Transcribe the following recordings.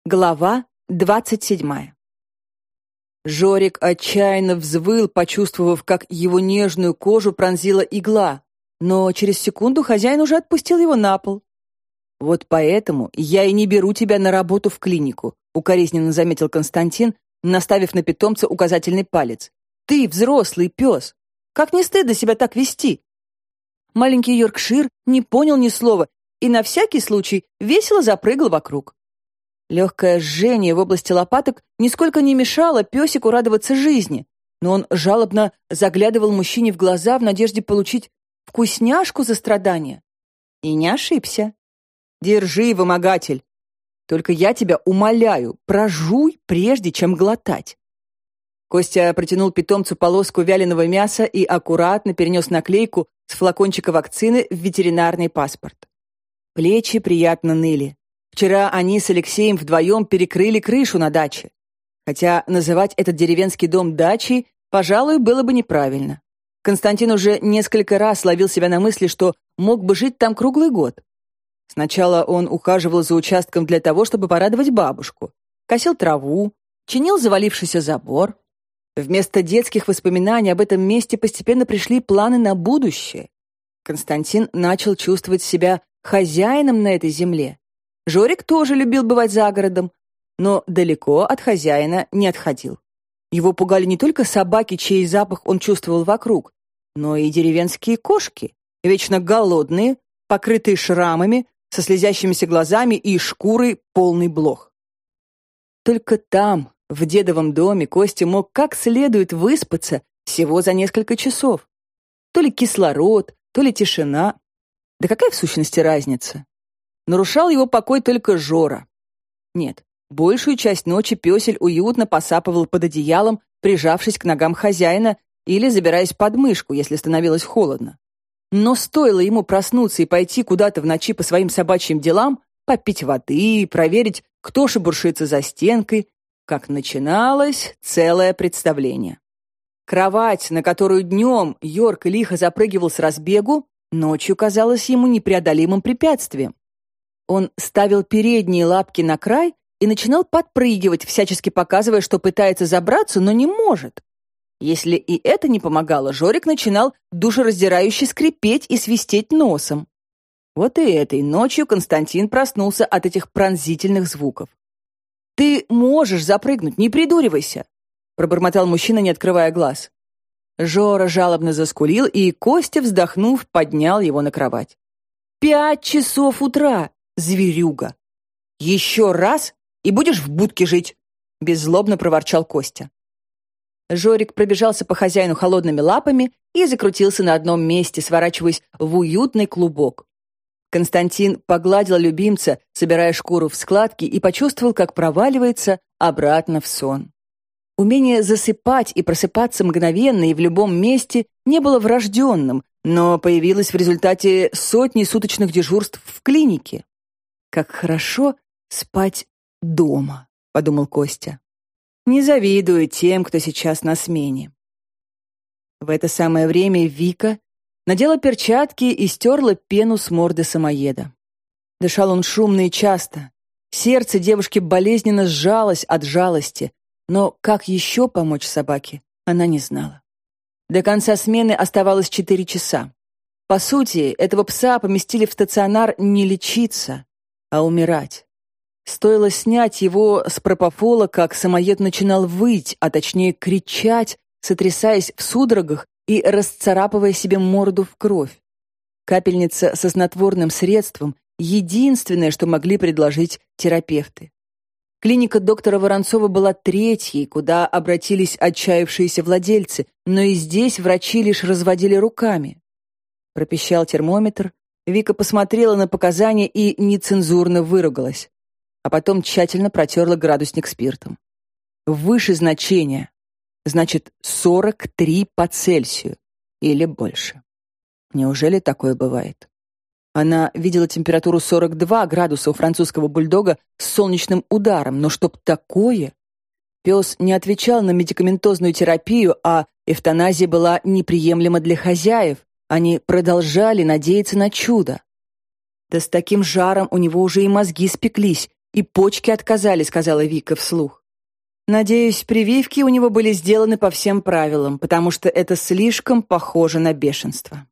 Глава 27. Жорик отчаянно взвыл, почувствовав, как его нежную кожу пронзила игла, но через секунду хозяин уже отпустил его на пол. «Вот поэтому я и не беру тебя на работу в клинику», укоризненно заметил Константин, наставив на питомца указательный палец. «Ты взрослый пес. Как не стыдно себя так вести?» Маленький Йоркшир не понял ни слова и на всякий случай весело запрыгал вокруг. Легкое жжение в области лопаток нисколько не мешало песику радоваться жизни, но он жалобно заглядывал мужчине в глаза в надежде получить вкусняшку за страдания. И не ошибся. «Держи, вымогатель. Только я тебя умоляю, прожуй, прежде чем глотать». Костя протянул питомцу полоску вяленого мяса и аккуратно перенес наклейку с флакончика вакцины в ветеринарный паспорт. Плечи приятно ныли. Вчера они с Алексеем вдвоем перекрыли крышу на даче. Хотя называть этот деревенский дом дачей, пожалуй, было бы неправильно. Константин уже несколько раз ловил себя на мысли, что мог бы жить там круглый год. Сначала он ухаживал за участком для того, чтобы порадовать бабушку. Косил траву, чинил завалившийся забор. Вместо детских воспоминаний об этом месте постепенно пришли планы на будущее. Константин начал чувствовать себя хозяином на этой земле. Жорик тоже любил бывать за городом, но далеко от хозяина не отходил. Его пугали не только собаки, чей запах он чувствовал вокруг, но и деревенские кошки, вечно голодные, покрытые шрамами, со слезящимися глазами и шкурой полный блох. Только там, в дедовом доме, Костя мог как следует выспаться всего за несколько часов. То ли кислород, то ли тишина. Да какая в сущности разница? Нарушал его покой только Жора. Нет, большую часть ночи пёсель уютно посапывал под одеялом, прижавшись к ногам хозяина или забираясь под мышку, если становилось холодно. Но стоило ему проснуться и пойти куда-то в ночи по своим собачьим делам, попить воды, проверить, кто шебуршится за стенкой, как начиналось целое представление. Кровать, на которую днем Йорк лихо запрыгивал с разбегу, ночью казалась ему непреодолимым препятствием. Он ставил передние лапки на край и начинал подпрыгивать, всячески показывая, что пытается забраться, но не может. Если и это не помогало, Жорик начинал душераздирающе скрипеть и свистеть носом. Вот и этой ночью Константин проснулся от этих пронзительных звуков. «Ты можешь запрыгнуть, не придуривайся!» пробормотал мужчина, не открывая глаз. Жора жалобно заскулил, и Костя, вздохнув, поднял его на кровать. 5 часов утра! Зверюга! Еще раз, и будешь в будке жить!» беззлобно проворчал Костя. Жорик пробежался по хозяину холодными лапами и закрутился на одном месте, сворачиваясь в уютный клубок. Константин погладил любимца, собирая шкуру в складки, и почувствовал, как проваливается обратно в сон. Умение засыпать и просыпаться мгновенно и в любом месте не было врожденным, но появилось в результате сотни суточных дежурств в клинике. «Как хорошо спать дома», — подумал Костя. «Не завидую тем, кто сейчас на смене». В это самое время Вика надела перчатки и стерла пену с морды самоеда. Дышал он шумно и часто. Сердце девушки болезненно сжалось от жалости, но как еще помочь собаке, она не знала. До конца смены оставалось 4 часа. По сути, этого пса поместили в стационар не лечиться, а умирать. Стоило снять его с пропофола, как самоед начинал выть, а точнее кричать, сотрясаясь в судорогах и расцарапывая себе морду в кровь. Капельница со снотворным средством — единственное, что могли предложить терапевты. Клиника доктора Воронцова была 3-й, куда обратились отчаявшиеся владельцы, но и здесь врачи лишь разводили руками. Пропищал термометр, Вика посмотрела на показания и нецензурно выругалась, а потом тщательно протерла градусник спиртом. Выше значения, значит 43 по Цельсию или больше. Неужели такое бывает? Она видела температуру 42 градуса у французского бульдога с солнечным ударом, но чтоб такое... Пес не отвечал на медикаментозную терапию, а эвтаназия была неприемлема для хозяев. Они продолжали надеяться на чудо. Да с таким жаром у него уже и мозги спеклись, И почки отказали, сказала Вика вслух. Надеюсь, прививки у него были сделаны по всем правилам, потому что это слишком похоже на бешенство.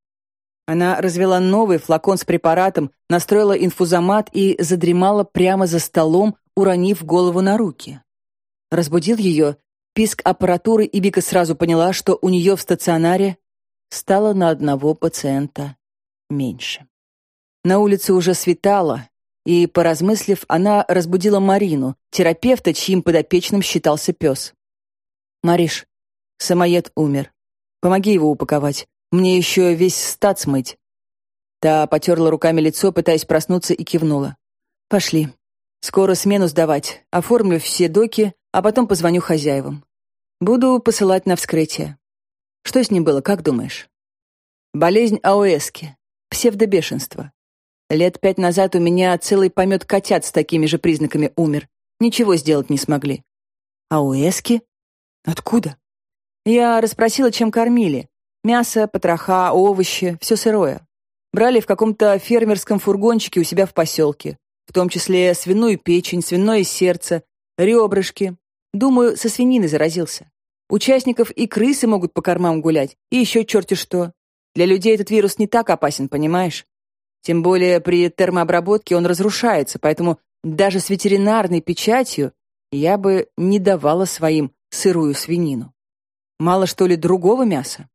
Она развела новый флакон с препаратом, настроила инфузомат и задремала прямо за столом, уронив голову на руки. Разбудил ее писк аппаратуры, и Вика сразу поняла, что у нее в стационаре стало на одного пациента меньше. На улице уже светало, и, поразмыслив, она разбудила Марину, терапевта, чьим подопечным считался пес. «Мариш, самоед умер. Помоги его упаковать. Мне еще весь стат смыть». Та потерла руками лицо, пытаясь проснуться, и кивнула. «Пошли. Скоро смену сдавать. Оформлю все доки, а потом позвоню хозяевам. Буду посылать на вскрытие. Что с ним было, как думаешь?» «Болезнь АОСки. Псевдобешенство. Лет 5 назад у меня целый помет котят с такими же признаками умер. Ничего сделать не смогли». «АОСки? Откуда?» «Я расспросила, чем кормили. Мясо, потроха, овощи, все сырое. Брали в каком-то фермерском фургончике у себя в поселке, в том числе свиную печень, свиное сердце, ребрышки. Думаю, со свининой заразился. Участников и крысы могут по кормам гулять, и еще черти что. Для людей этот вирус не так опасен, понимаешь? Тем более при термообработке он разрушается, поэтому даже с ветеринарной печатью я бы не давала своим сырую свинину. Мало что ли другого мяса?»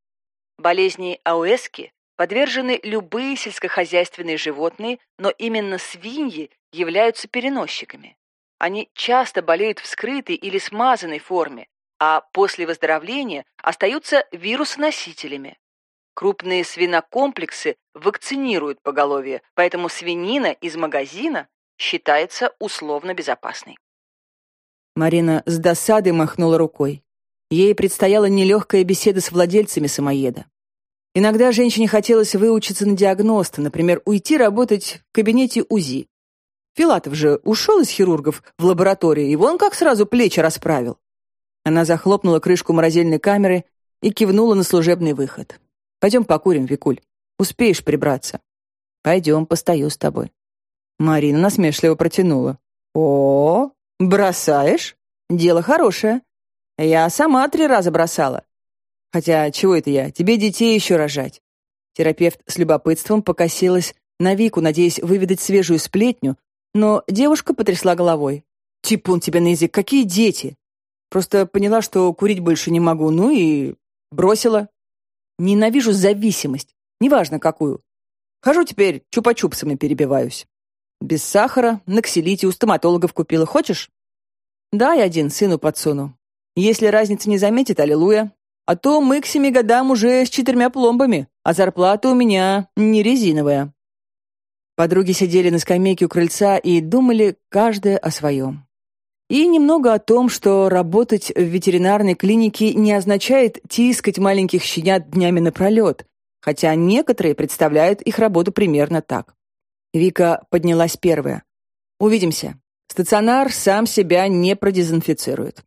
Болезни АОСки подвержены любые сельскохозяйственные животные, но именно свиньи являются переносчиками. Они часто болеют в скрытой или смазанной форме, а после выздоровления остаются вирусоносителями. Крупные свинокомплексы вакцинируют поголовье, поэтому свинина из магазина считается условно безопасной. Марина с досадой махнула рукой. Ей предстояла нелегкая беседа с владельцами самоеда. Иногда женщине хотелось выучиться на диагноста, например, уйти работать в кабинете УЗИ. Филатов же ушел из хирургов в лабораторию, и вон как сразу плечи расправил. Она захлопнула крышку морозильной камеры и кивнула на служебный выход. «Пойдем покурим, Викуль. Успеешь прибраться?» «Пойдем, постою с тобой». Марина насмешливо протянула. «О, бросаешь? Дело хорошее. Я сама 3 раза бросала. Хотя, чего это я? Тебе детей еще рожать». Терапевт с любопытством покосилась на Вику, надеясь выведать свежую сплетню, но девушка потрясла головой. «Типун тебе на язык, какие дети? Просто поняла, что курить больше не могу, ну и бросила. Ненавижу зависимость, неважно какую. Хожу теперь, чупа-чупсами перебиваюсь. Без сахара, на ксилите у стоматологов купила. Хочешь? Дай один, сыну подсуну. Если разницы не заметит, аллилуйя. А то мы к 7 годам уже с 4 пломбами, а зарплата у меня не резиновая». Подруги сидели на скамейке у крыльца и думали каждая о своем. И немного о том, что работать в ветеринарной клинике не означает тискать маленьких щенят днями напролет, хотя некоторые представляют их работу примерно так. Вика поднялась первая. «Увидимся. Стационар сам себя не продезинфицирует».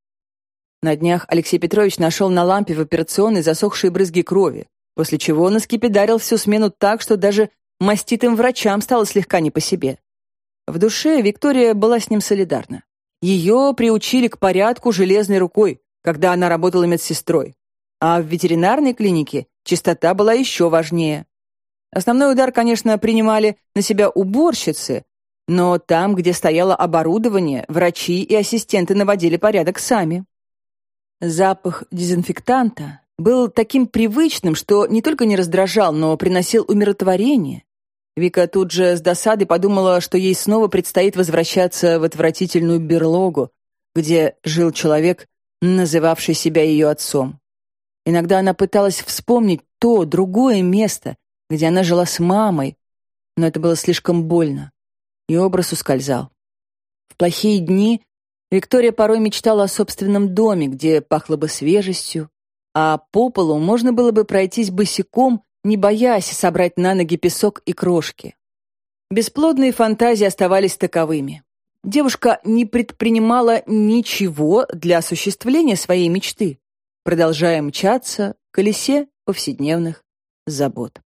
На днях Алексей Петрович нашел на лампе в операционной засохшие брызги крови, после чего наскипидарил всю смену так, что даже маститым врачам стало слегка не по себе. В душе Виктория была с ним солидарна. Ее приучили к порядку железной рукой, когда она работала медсестрой. А в ветеринарной клинике чистота была еще важнее. Основной удар, конечно, принимали на себя уборщицы, но там, где стояло оборудование, врачи и ассистенты наводили порядок сами. Запах дезинфектанта был таким привычным, что не только не раздражал, но приносил умиротворение. Вика тут же с досадой подумала, что ей снова предстоит возвращаться в отвратительную берлогу, где жил человек, называвший себя ее отцом. Иногда она пыталась вспомнить то, другое место, где она жила с мамой, но это было слишком больно, и образ ускользал. В плохие дни Виктория порой мечтала о собственном доме, где пахло бы свежестью, а по полу можно было бы пройтись босиком, не боясь собрать на ноги песок и крошки. Бесплодные фантазии оставались таковыми. Девушка не предпринимала ничего для осуществления своей мечты, продолжая мчаться в колесе повседневных забот.